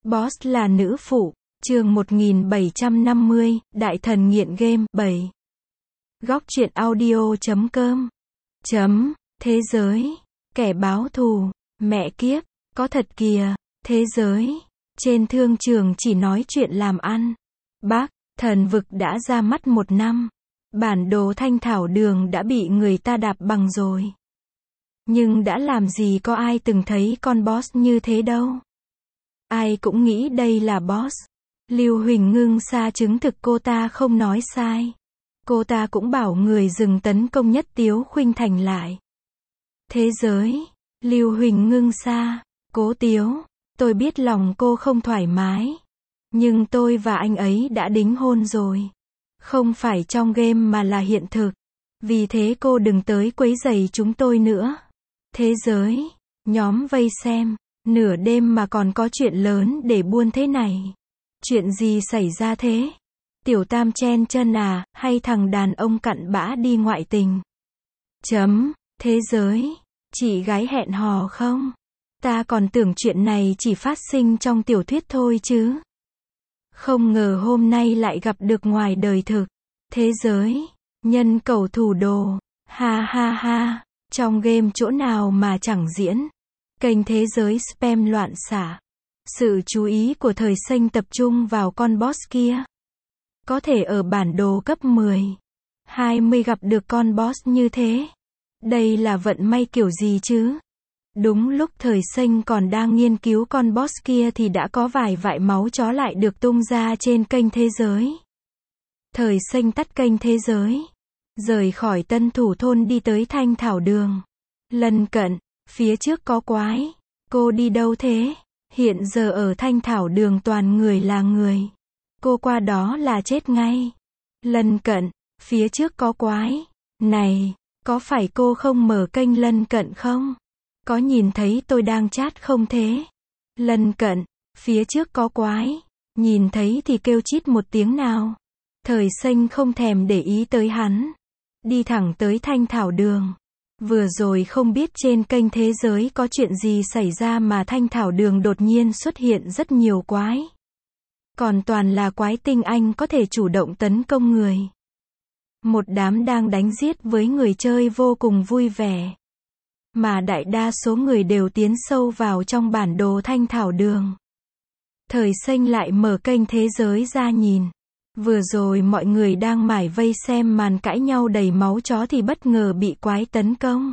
Boss là nữ phụ, chương 1750, Đại thần nghiện game, 7. Góc truyện audio.com. Thế giới, kẻ báo thù, mẹ kiếp, có thật kìa, thế giới, trên thương trường chỉ nói chuyện làm ăn. Bác, thần vực đã ra mắt 1 năm. Bản đồ thanh thảo đường đã bị người ta đạp bằng rồi. Nhưng đã làm gì có ai từng thấy con boss như thế đâu. Ai cũng nghĩ đây là boss. Lưu Huỳnh Ngưng Sa chứng thực cô ta không nói sai. Cô ta cũng bảo người dừng tấn công Nhất Tiếu Khuynh Thành lại. Thế giới, Lưu Huỳnh Ngưng Sa, Cố Tiếu, tôi biết lòng cô không thoải mái. Nhưng tôi và anh ấy đã đính hôn rồi. Không phải trong game mà là hiện thực. Vì thế cô đừng tới quấy rầy chúng tôi nữa. Thế giới, nhóm vây xem, nửa đêm mà còn có chuyện lớn để buôn thế này. Chuyện gì xảy ra thế? Tiểu Tam chen chân à, hay thằng đàn ông cặn bã đi ngoại tình? Thế giới, chị gái hẹn hò không? Ta còn tưởng chuyện này chỉ phát sinh trong tiểu thuyết thôi chứ. Không ngờ hôm nay lại gặp được ngoài đời thực. Thế giới, nhân cầu thủ đồ, ha ha ha, trong game chỗ nào mà chẳng diễn. Kênh thế giới spam loạn xả. Sự chú ý của thời xanh tập trung vào con boss kia. Có thể ở bản đồ cấp 10, 20 gặp được con boss như thế. Đây là vận may kiểu gì chứ? Đúng lúc thời xanh còn đang nghiên cứu con boss kia thì đã có vài vại máu chó lại được tung ra trên kênh thế giới. Thời xanh tắt kênh thế giới. Rời khỏi Tân Thủ Thôn đi tới Thanh Thảo Đường. Lân cận, phía trước có quái. Cô đi đâu thế? Hiện giờ ở Thanh Thảo Đường toàn người là người. Cô qua đó là chết ngay. Lân cận, phía trước có quái. Này, có phải cô không mở kênh lân cận không? Có nhìn thấy tôi đang chat không thế? Lân cận, phía trước có quái. Nhìn thấy thì kêu chít một tiếng nào. Thời xanh không thèm để ý tới hắn. Đi thẳng tới Thanh Thảo Đường. Vừa rồi không biết trên kênh thế giới có chuyện gì xảy ra mà Thanh Thảo Đường đột nhiên xuất hiện rất nhiều quái. Còn toàn là quái tinh anh có thể chủ động tấn công người. Một đám đang đánh giết với người chơi vô cùng vui vẻ. Mà đại đa số người đều tiến sâu vào trong bản đồ Thanh Thảo Đường. Thời xanh lại mở kênh thế giới ra nhìn. Vừa rồi mọi người đang mải vây xem màn cãi nhau đầy máu chó thì bất ngờ bị quái tấn công.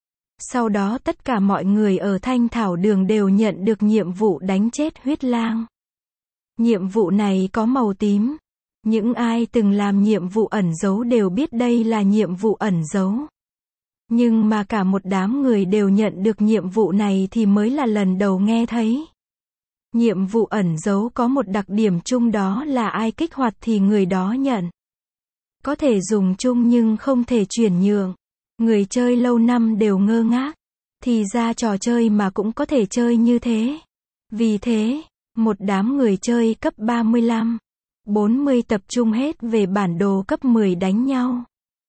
Sau đó tất cả mọi người ở Thanh Thảo Đường đều nhận được nhiệm vụ đánh chết huyết lang. Nhiệm vụ này có màu tím. Những ai từng làm nhiệm vụ ẩn giấu đều biết đây là nhiệm vụ ẩn giấu. Nhưng mà cả một đám người đều nhận được nhiệm vụ này thì mới là lần đầu nghe thấy. Nhiệm vụ ẩn giấu có một đặc điểm chung, đó là ai kích hoạt thì người đó nhận. Có thể dùng chung nhưng không thể chuyển nhượng. Người chơi lâu năm đều ngơ ngác. Thì ra trò chơi mà cũng có thể chơi như thế. Vì thế, một đám người chơi cấp 35, 40 tập trung hết về bản đồ cấp 10 đánh nhau.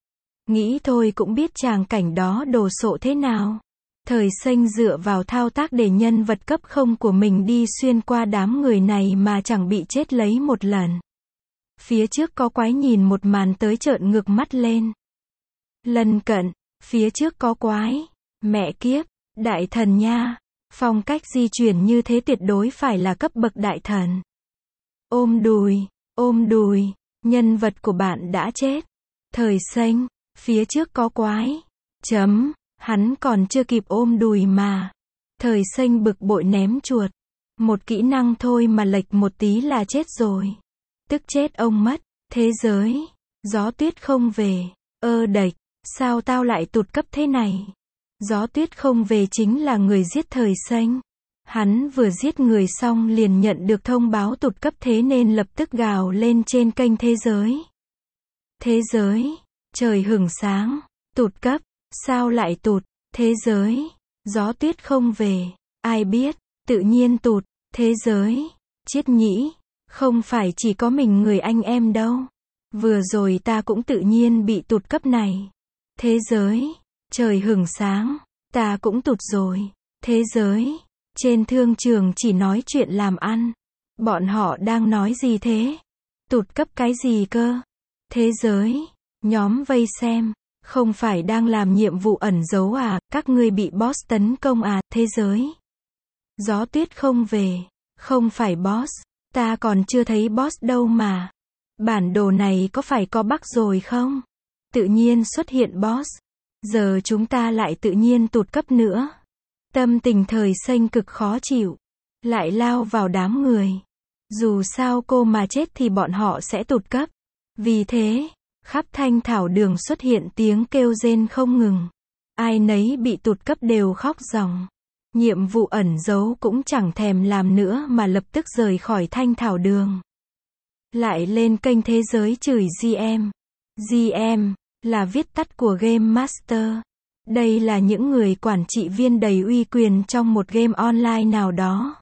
Nghĩ thôi cũng biết tràng cảnh đó đồ sộ thế nào. Thời xanh dựa vào thao tác để nhân vật cấp 0 của mình đi xuyên qua đám người này mà chẳng bị chết lấy một lần. Phía trước có quái nhìn một màn tới trợn ngược mắt lên. Lân cận, phía trước có quái. Mẹ kiếp, đại thần nha. Phong cách di chuyển như thế tuyệt đối phải là cấp bậc đại thần. Ôm đùi, nhân vật của bạn đã chết. Thời xanh, phía trước có quái. Hắn còn chưa kịp ôm đùi mà. Thời xanh bực bội ném chuột. Một kỹ năng thôi mà lệch một tí là chết rồi. Tức chết ông mất. Thế giới, gió tuyết không về. Đệch, sao tao lại tụt cấp thế này? Gió tuyết không về chính là người giết thời xanh. Hắn vừa giết người xong liền nhận được thông báo tụt cấp, thế nên lập tức gào lên trên kênh thế giới. Thế giới, trời hửng sáng. Tụt cấp, sao lại tụt? Thế giới, gió tuyết không về. Ai biết, tự nhiên tụt. Thế giới, chết nhĩ, không phải chỉ có mình người anh em đâu. Vừa rồi ta cũng tự nhiên bị tụt cấp này. Thế giới, trời hửng sáng, ta cũng tụt rồi. Thế giới, trên thương trường chỉ nói chuyện làm ăn. Bọn họ đang nói gì thế? Tụt cấp cái gì cơ? Thế giới. Nhóm vây xem. Không phải đang làm nhiệm vụ ẩn giấu à, các ngươi bị boss tấn công à, thế giới. Gió tuyết không về. Không phải boss. Ta còn chưa thấy boss đâu mà. Bản đồ này có phải có bug rồi không? Tự nhiên xuất hiện boss. Giờ chúng ta lại tự nhiên tụt cấp nữa. Tâm tình thời xanh cực khó chịu. Lại lao vào đám người. Dù sao cô mà chết thì bọn họ sẽ tụt cấp. Vì thế, khắp thanh thảo đường xuất hiện tiếng kêu rên không ngừng. Ai nấy bị tụt cấp đều khóc ròng. Nhiệm vụ ẩn giấu cũng chẳng thèm làm nữa mà lập tức rời khỏi thanh thảo đường. Lại lên kênh thế giới chửi GM. GM là viết tắt của Game Master. Đây là những người quản trị viên đầy uy quyền trong một game online nào đó.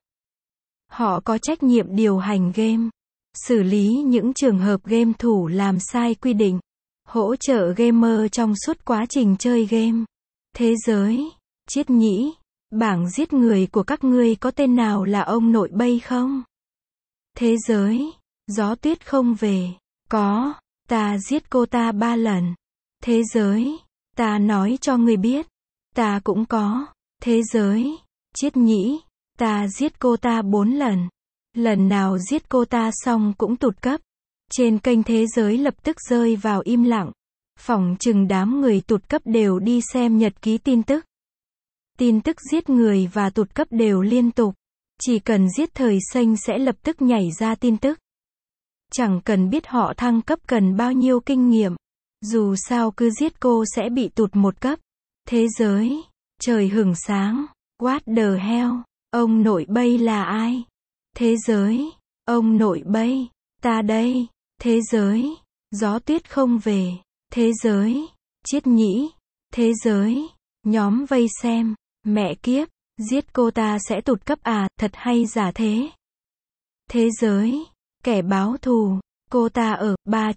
Họ có trách nhiệm điều hành game, xử lý những trường hợp game thủ làm sai quy định, hỗ trợ gamer trong suốt quá trình chơi game. Thế giới, Triết Nhĩ, bảng giết người của các ngươi có tên nào là ông nội bay không? Thế giới, Gió tuyết không về. Có, ta giết cô ta 3 lần. Thế giới, ta nói cho ngươi biết. Ta cũng có. Thế giới, Triết Nhĩ, ta giết cô ta 4 lần. Lần nào giết cô ta xong cũng tụt cấp. Trên kênh thế giới lập tức rơi vào im lặng. Phỏng chừng đám người tụt cấp đều đi xem nhật ký tin tức. Tin tức giết người và tụt cấp đều liên tục. Chỉ cần giết thời xanh sẽ lập tức nhảy ra tin tức. Chẳng cần biết họ thăng cấp cần bao nhiêu kinh nghiệm. Dù sao cứ giết cô sẽ bị tụt 1 cấp. Thế giới, trời hửng sáng. What the hell? Ông nội bay là ai? Thế giới, ông nội bay, ta đây. Thế giới, Gió tuyết không về. Thế giới, Triết Nhĩ. Thế giới, nhóm vây xem. Mẹ kiếp, giết cô ta sẽ tụt cấp à, thật hay giả thế? Thế giới, kẻ báo thù, cô ta ở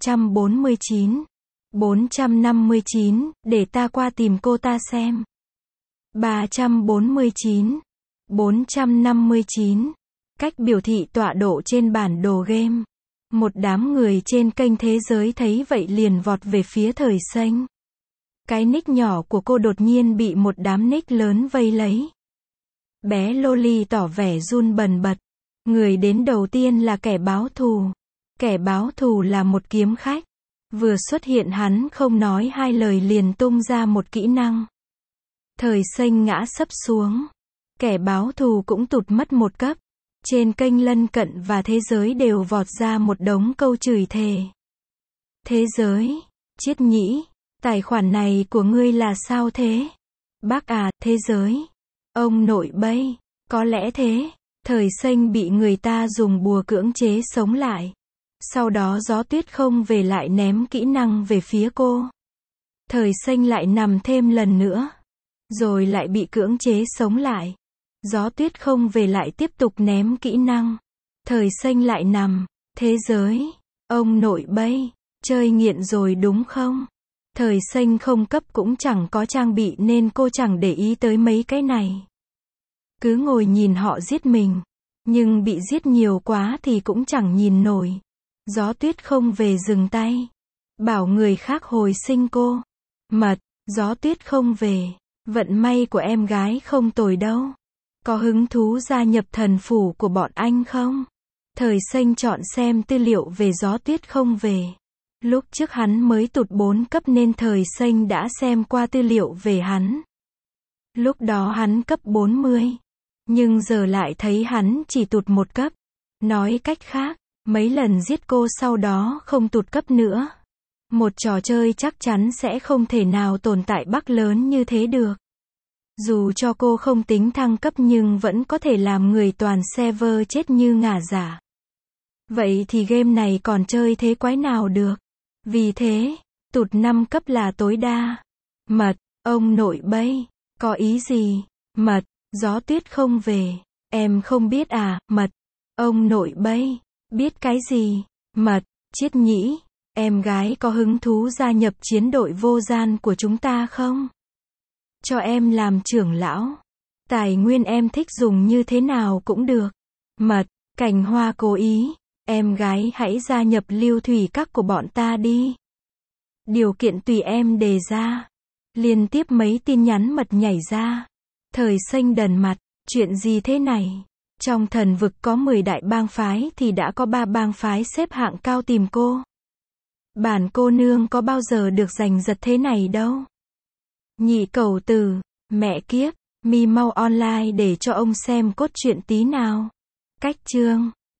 349, 459, để ta qua tìm cô ta xem. 349, 459. Cách biểu thị tọa độ trên bản đồ game. Một đám người trên kênh thế giới thấy vậy liền vọt về phía thời xanh. Cái nick nhỏ của cô đột nhiên bị một đám nick lớn vây lấy. Bé Loli tỏ vẻ run bần bật. Người đến đầu tiên là kẻ báo thù. Kẻ báo thù là một kiếm khách. Vừa xuất hiện hắn không nói hai lời liền tung ra một kỹ năng. Thời xanh ngã sấp xuống. Kẻ báo thù cũng tụt mất 1 cấp. Trên kênh lân cận và thế giới đều vọt ra một đống câu chửi thề. Thế giới, Triết Nhĩ, tài khoản này của ngươi là sao thế? Bác à, thế giới. Ông nội bay, có lẽ thế. Thời xanh bị người ta dùng bùa cưỡng chế sống lại. Sau đó Gió tuyết không về lại ném kỹ năng về phía cô. Thời xanh lại nằm thêm lần nữa. Rồi lại bị cưỡng chế sống lại. Gió tuyết không về lại tiếp tục ném kỹ năng. Thời xanh lại nằm. Thế giới, ông nội bay, chơi nghiện rồi đúng không? Thời xanh không cấp cũng chẳng có trang bị nên cô chẳng để ý tới mấy cái này. Cứ ngồi nhìn họ giết mình. Nhưng bị giết nhiều quá thì cũng chẳng nhìn nổi. Gió tuyết không về dừng tay. Bảo người khác hồi sinh cô. Mật, Gió tuyết không về. Vận may của em gái không tồi đâu. Có hứng thú gia nhập thần phủ của bọn anh không? Thời xanh chọn xem tư liệu về Gió tuyết không về. Lúc trước hắn mới tụt 4 cấp nên thời xanh đã xem qua tư liệu về hắn. Lúc đó hắn cấp 40. Nhưng giờ lại thấy hắn chỉ tụt 1 cấp. Nói cách khác, mấy lần giết cô sau đó không tụt cấp nữa. Một trò chơi chắc chắn sẽ không thể nào tồn tại bug lớn như thế được. Dù cho cô không tính thăng cấp nhưng vẫn có thể làm người toàn server chết như ngả giả. Vậy thì game này còn chơi thế quái nào được? Vì thế, tụt 5 cấp là tối đa. Mật, ông nội bay, có ý gì? Mật, Gió tuyết không về. Em không biết à? Mật, ông nội bay, biết cái gì? Mật, Triết Nhĩ, em gái có hứng thú gia nhập chiến đội vô gian của chúng ta không? Cho em làm trưởng lão. Tài nguyên em thích dùng như thế nào cũng được. Mật, Cảnh Hoa cố ý, em gái hãy gia nhập lưu thủy các của bọn ta đi. Điều kiện tùy em đề ra. Liên tiếp mấy tin nhắn mật nhảy ra. Thời xanh đần mặt, chuyện gì thế này? Trong thần vực có 10 đại bang phái thì đã có 3 bang phái xếp hạng cao tìm cô. Bản cô nương có bao giờ được giành giật thế này đâu. Nhị cẩu tử, mẹ kiếp, mi mau online để cho ông xem cốt truyện tí nào. Cách chương